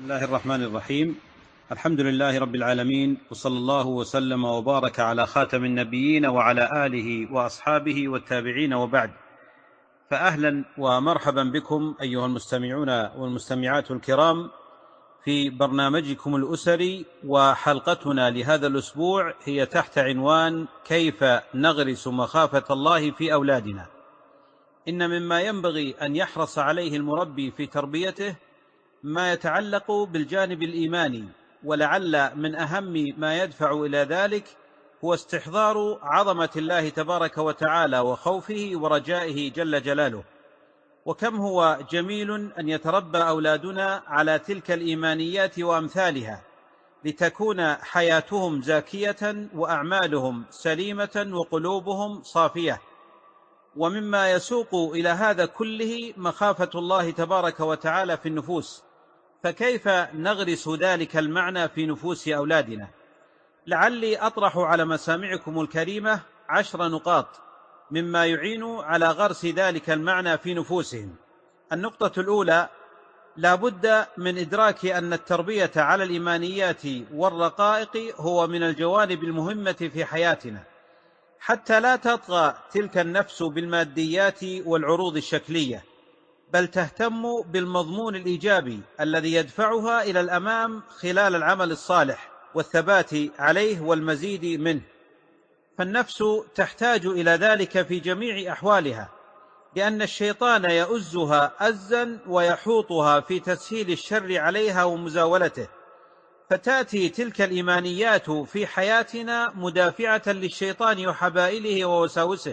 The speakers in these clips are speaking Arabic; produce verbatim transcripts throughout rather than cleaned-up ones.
الله الرحمن الرحيم. الحمد لله رب العالمين، وصلى الله وسلم وبارك على خاتم النبيين وعلى آله وأصحابه والتابعين، وبعد. فأهلا ومرحبا بكم أيها المستمعون والمستمعات الكرام في برنامجكم الأسري، وحلقتنا لهذا الأسبوع هي تحت عنوان كيف نغرس مخافة الله في أولادنا. إن مما ينبغي أن يحرص عليه المربي في تربيته ما يتعلق بالجانب الإيماني، ولعل من أهم ما يدفع إلى ذلك هو استحضار عظمة الله تبارك وتعالى وخوفه ورجائه جل جلاله. وكم هو جميل أن يتربى أولادنا على تلك الإيمانيات وأمثالها، لتكون حياتهم زاكية وأعمالهم سليمة وقلوبهم صافية. ومما يسوق إلى هذا كله مخافة الله تبارك وتعالى في النفوس، فكيف نغرس ذلك المعنى في نفوس أولادنا؟ لعلي أطرح على مسامعكم الكريمة عشر نقاط مما يعين على غرس ذلك المعنى في نفوسهم. النقطة الأولى: لا بد من إدراك أن التربية على الإيمانيات والرقائق هو من الجوانب المهمة في حياتنا، حتى لا تطغى تلك النفس بالماديات والعروض الشكلية، بل تهتم بالمضمون الإيجابي الذي يدفعها إلى الأمام خلال العمل الصالح والثبات عليه والمزيد منه. فالنفس تحتاج إلى ذلك في جميع أحوالها، لأن الشيطان يؤزها أزا ويحوطها في تسهيل الشر عليها ومزاولته، فتأتي تلك الإيمانيات في حياتنا مدافعة للشيطان وحبائله ووساوسه،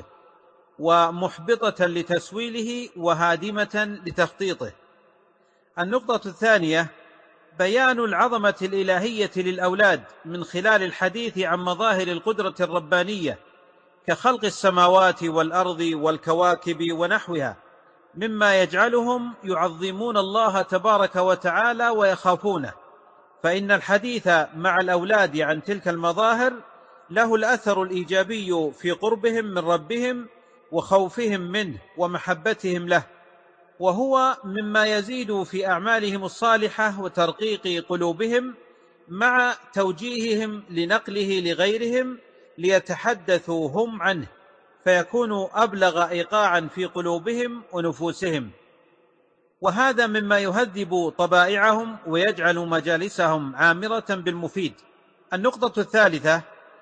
ومحبطة لتسويله وهادمة لتخطيطه. النقطة الثانية: بيان العظمة الإلهية للأولاد من خلال الحديث عن مظاهر القدرة الربانية كخلق السماوات والأرض والكواكب ونحوها، مما يجعلهم يعظمون الله تبارك وتعالى ويخافونه. فإن الحديث مع الأولاد عن تلك المظاهر له الأثر الإيجابي في قربهم من ربهم وخوفهم منه ومحبتهم له، وهو مما يزيد في أعمالهم الصالحة وترقيق قلوبهم، مع توجيههم لنقله لغيرهم ليتحدثوا هم عنه، فيكون أبلغ إيقاعا في قلوبهم ونفوسهم، وهذا مما يهذب طبائعهم ويجعل مجالسهم عامرة بالمفيد. النقطة الثالثة: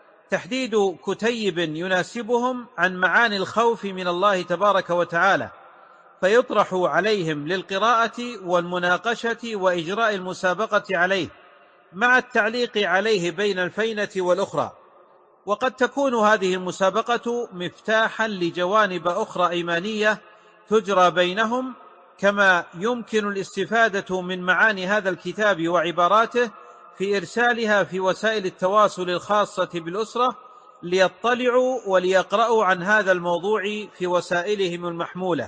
تحديد كتيب يناسبهم عن معاني الخوف من الله تبارك وتعالى، فيطرح عليهم للقراءة والمناقشة وإجراء المسابقة عليه، مع التعليق عليه بين الفينة والأخرى. وقد تكون هذه المسابقة مفتاحا لجوانب أخرى إيمانية تجرى بينهم، كما يمكن الاستفادة من معاني هذا الكتاب وعباراته في إرسالها في وسائل التواصل الخاصة بالأسرة، ليطلعوا وليقرأوا عن هذا الموضوع في وسائلهم المحمولة.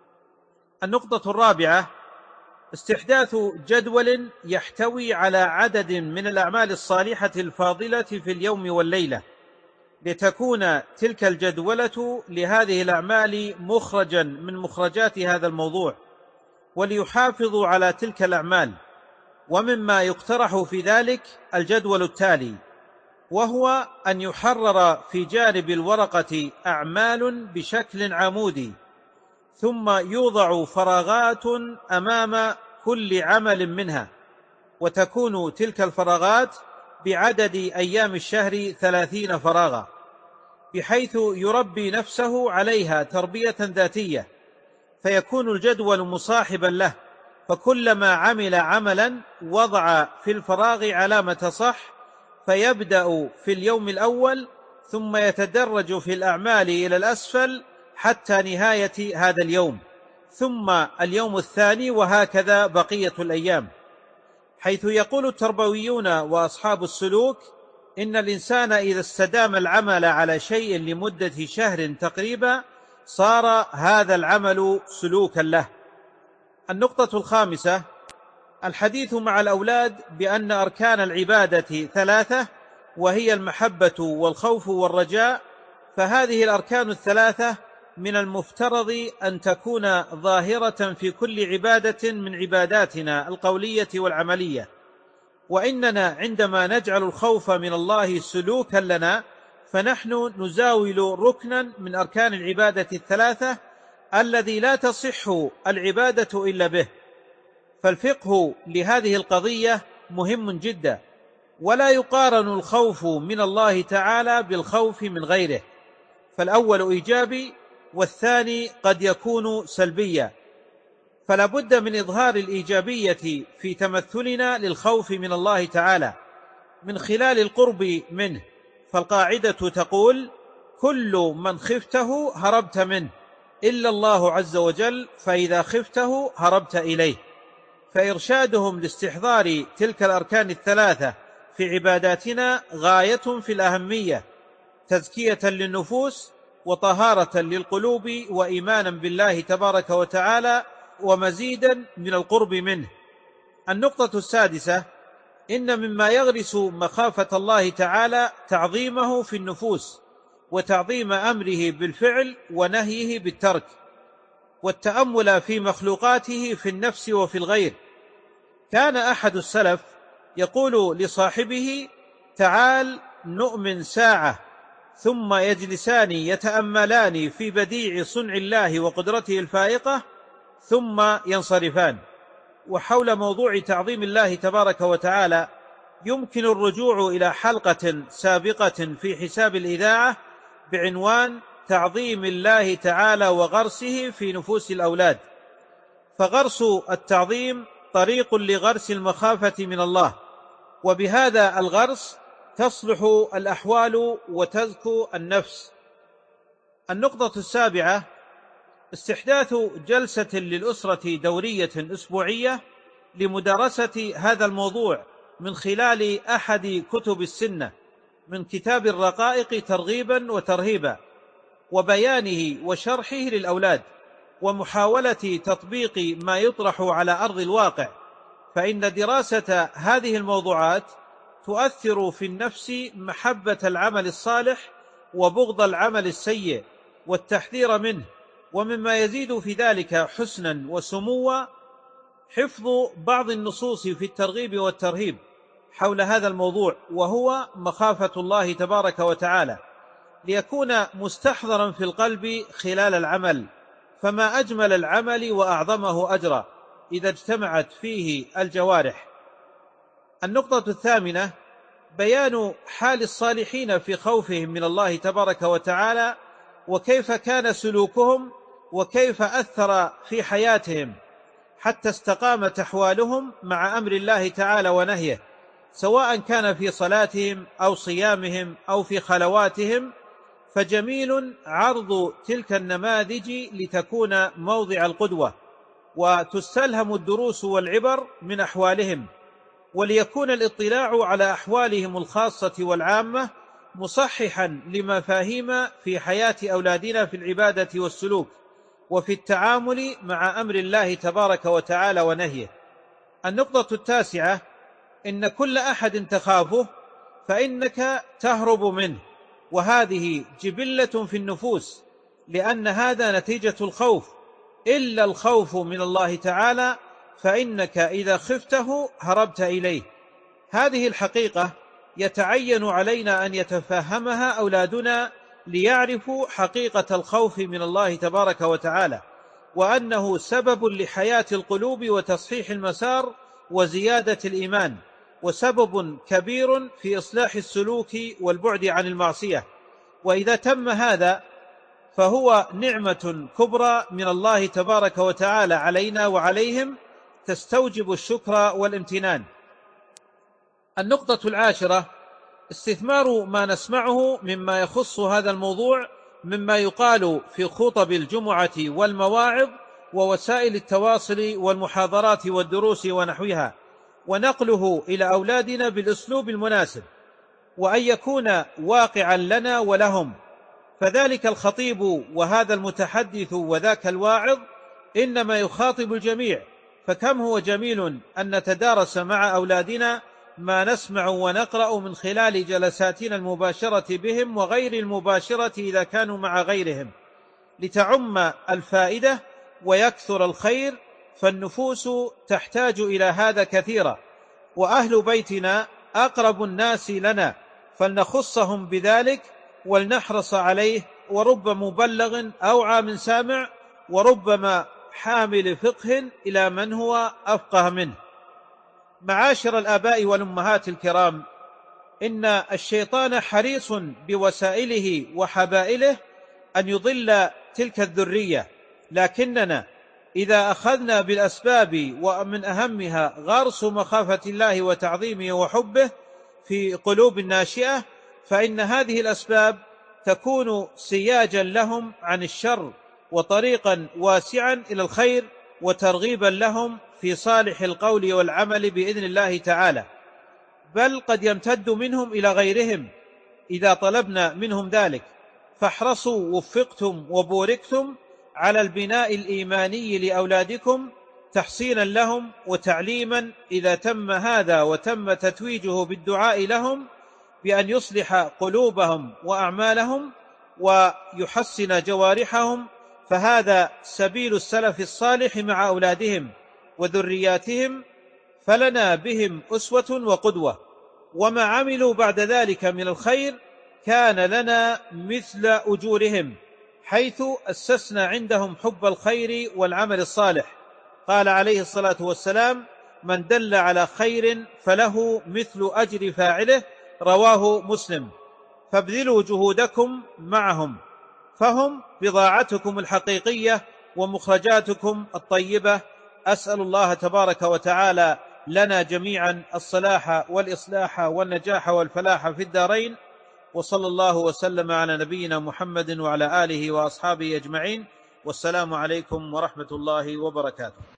النقطة الرابعة: استحداث جدول يحتوي على عدد من الأعمال الصالحة الفاضلة في اليوم والليلة، لتكون تلك الجدولة لهذه الأعمال مخرجا من مخرجات هذا الموضوع، وليحافظوا على تلك الأعمال. ومما يقترح في ذلك الجدول التالي، وهو أن يحرر في جانب الورقة أعمال بشكل عمودي، ثم يوضع فراغات أمام كل عمل منها، وتكون تلك الفراغات بعدد أيام الشهر ثلاثين فراغا، بحيث يربي نفسه عليها تربية ذاتية، فيكون الجدول مصاحبا له، فكلما عمل عملا وضع في الفراغ علامة صح، فيبدأ في اليوم الأول ثم يتدرج في الأعمال إلى الأسفل حتى نهاية هذا اليوم، ثم اليوم الثاني، وهكذا بقية الأيام. حيث يقول التربويون وأصحاب السلوك إن الإنسان إذا استدام العمل على شيء لمدة شهر تقريبا صار هذا العمل سلوكا له. النقطة الخامسة: الحديث مع الأولاد بأن أركان العبادة ثلاثة، وهي المحبة والخوف والرجاء، فهذه الأركان الثلاثة من المفترض أن تكون ظاهرة في كل عبادة من عباداتنا القولية والعملية، وإننا عندما نجعل الخوف من الله سلوكا لنا فنحن نزاول ركنا من أركان العبادة الثلاثة الذي لا تصح العبادة إلا به. فالفقه لهذه القضية مهم جدا، ولا يقارن الخوف من الله تعالى بالخوف من غيره، فالأول إيجابي والثاني قد يكون سلبيا، فلا بد من إظهار الإيجابية في تمثلنا للخوف من الله تعالى من خلال القرب منه. فالقاعدة تقول: كل من خفته هربت منه إلا الله عز وجل، فإذا خفته هربت إليه. فإرشادهم لاستحضار تلك الأركان الثلاثة في عباداتنا غاية في الأهمية، تزكية للنفوس وطهارة للقلوب وإيمانا بالله تبارك وتعالى ومزيدا من القرب منه. النقطة السادسة: إن مما يغرس مخافة الله تعالى تعظيمه في النفوس، وتعظيم أمره بالفعل ونهيه بالترك، والتأمل في مخلوقاته في النفس وفي الغير. كان أحد السلف يقول لصاحبه: تعال نؤمن ساعة، ثم يجلسان يتأملان في بديع صنع الله وقدرته الفائقة ثم ينصرفان. وحول موضوع تعظيم الله تبارك وتعالى يمكن الرجوع إلى حلقة سابقة في حساب الإذاعة بعنوان تعظيم الله تعالى وغرسه في نفوس الأولاد. فغرس التعظيم طريق لغرس المخافة من الله، وبهذا الغرس تصلح الأحوال وتزكو النفس. النقطة السابعة: استحداث جلسة للأسرة دورية أسبوعية لمدارسة هذا الموضوع من خلال أحد كتب السنة من كتاب الرقائق ترغيبا وترهيبا، وبيانه وشرحه للأولاد، ومحاولة تطبيق ما يطرح على أرض الواقع، فإن دراسة هذه الموضوعات تؤثر في النفس محبة العمل الصالح وبغض العمل السيء والتحذير منه. ومما يزيد في ذلك حسنا وسموا حفظ بعض النصوص في الترغيب والترهيب حول هذا الموضوع، وهو مخافة الله تبارك وتعالى، ليكون مستحضرا في القلب خلال العمل. فما أجمل العمل وأعظمه أجرا إذا اجتمعت فيه الجوارح. النقطة الثامنة: بيان حال الصالحين في خوفهم من الله تبارك وتعالى، وكيف كان سلوكهم وكيف أثر في حياتهم حتى استقامت أحوالهم مع أمر الله تعالى ونهيه، سواء كان في صلاتهم أو صيامهم أو في خلواتهم. فجميل عرض تلك النماذج لتكون موضع القدوة، وتستلهم الدروس والعبر من أحوالهم، وليكون الاطلاع على أحوالهم الخاصة والعامة مصححا لمفاهيم في حياة أولادنا في العبادة والسلوك وفي التعامل مع أمر الله تبارك وتعالى ونهيه. النقطة التاسعة: إن كل أحد تخافه فإنك تهرب منه، وهذه جبلة في النفوس، لأن هذا نتيجة الخوف، إلا الخوف من الله تعالى فإنك إذا خفته هربت إليه. هذه الحقيقة يتعين علينا أن يتفهمها أولادنا ليعرفوا حقيقة الخوف من الله تبارك وتعالى، وأنه سبب لحياة القلوب وتصحيح المسار وزيادة الإيمان، وسبب كبير في إصلاح السلوك والبعد عن المعصية. وإذا تم هذا فهو نعمة كبرى من الله تبارك وتعالى علينا وعليهم، تستوجب الشكر والامتنان. النقطة العاشرة: استثمار ما نسمعه مما يخص هذا الموضوع مما يقال في خطب الجمعة والمواعظ ووسائل التواصل والمحاضرات والدروس ونحوها، ونقله إلى أولادنا بالأسلوب المناسب، وأن يكون واقعا لنا ولهم. فذلك الخطيب وهذا المتحدث وذاك الواعظ إنما يخاطب الجميع، فكم هو جميل أن نتدارس مع أولادنا ما نسمع ونقرأ من خلال جلساتنا المباشرة بهم وغير المباشرة إذا كانوا مع غيرهم، لتعم وأهل بيتنا أقرب الناس لنا، فلنخصهم بذلك ولنحرص عليه. ورب مبلغ أوعى من سامع، وربما حامل فقه إلى من هو أفقه منه. معاشر الآباء والأمهات الكرام، إن الشيطان حريص بوسائله وحبائله أن يضل تلك الذرية، لكننا إذا أخذنا بالأسباب، ومن أهمها غرس مخافة الله وتعظيمه وحبه في قلوب الناشئة، فإن هذه الأسباب تكون سياجا لهم عن الشر، وطريقا واسعا إلى الخير، وترغيبا لهم في صالح القول والعمل بإذن الله تعالى، بل قد يمتد منهم إلى غيرهم إذا طلبنا منهم ذلك. فاحرصوا وفقتم وبوركتم على البناء الإيماني لأولادكم تحصينا لهم وتعليما، إذا تم هذا وتم تتويجه بالدعاء لهم بأن يصلح قلوبهم وأعمالهم ويحسن جوارحهم، فهذا سبيل السلف الصالح مع أولادهم وذرياتهم، فلنا بهم أسوة وقدوة. وما عملوا بعد ذلك من الخير كان لنا مثل أجورهم، حيث أسسنا عندهم حب الخير والعمل الصالح. قال عليه الصلاة والسلام: من دل على خير فله مثل أجر فاعله، رواه مسلم. فابذلوا جهودكم معهم، فهم بضاعتكم الحقيقية ومخرجاتكم الطيبة. أسأل الله تبارك وتعالى لنا جميعا الصلاح والإصلاح والنجاح والفلاح في الدارين، وصلى الله وسلم على نبينا محمد وعلى آله وأصحابه أجمعين، والسلام عليكم ورحمة الله وبركاته.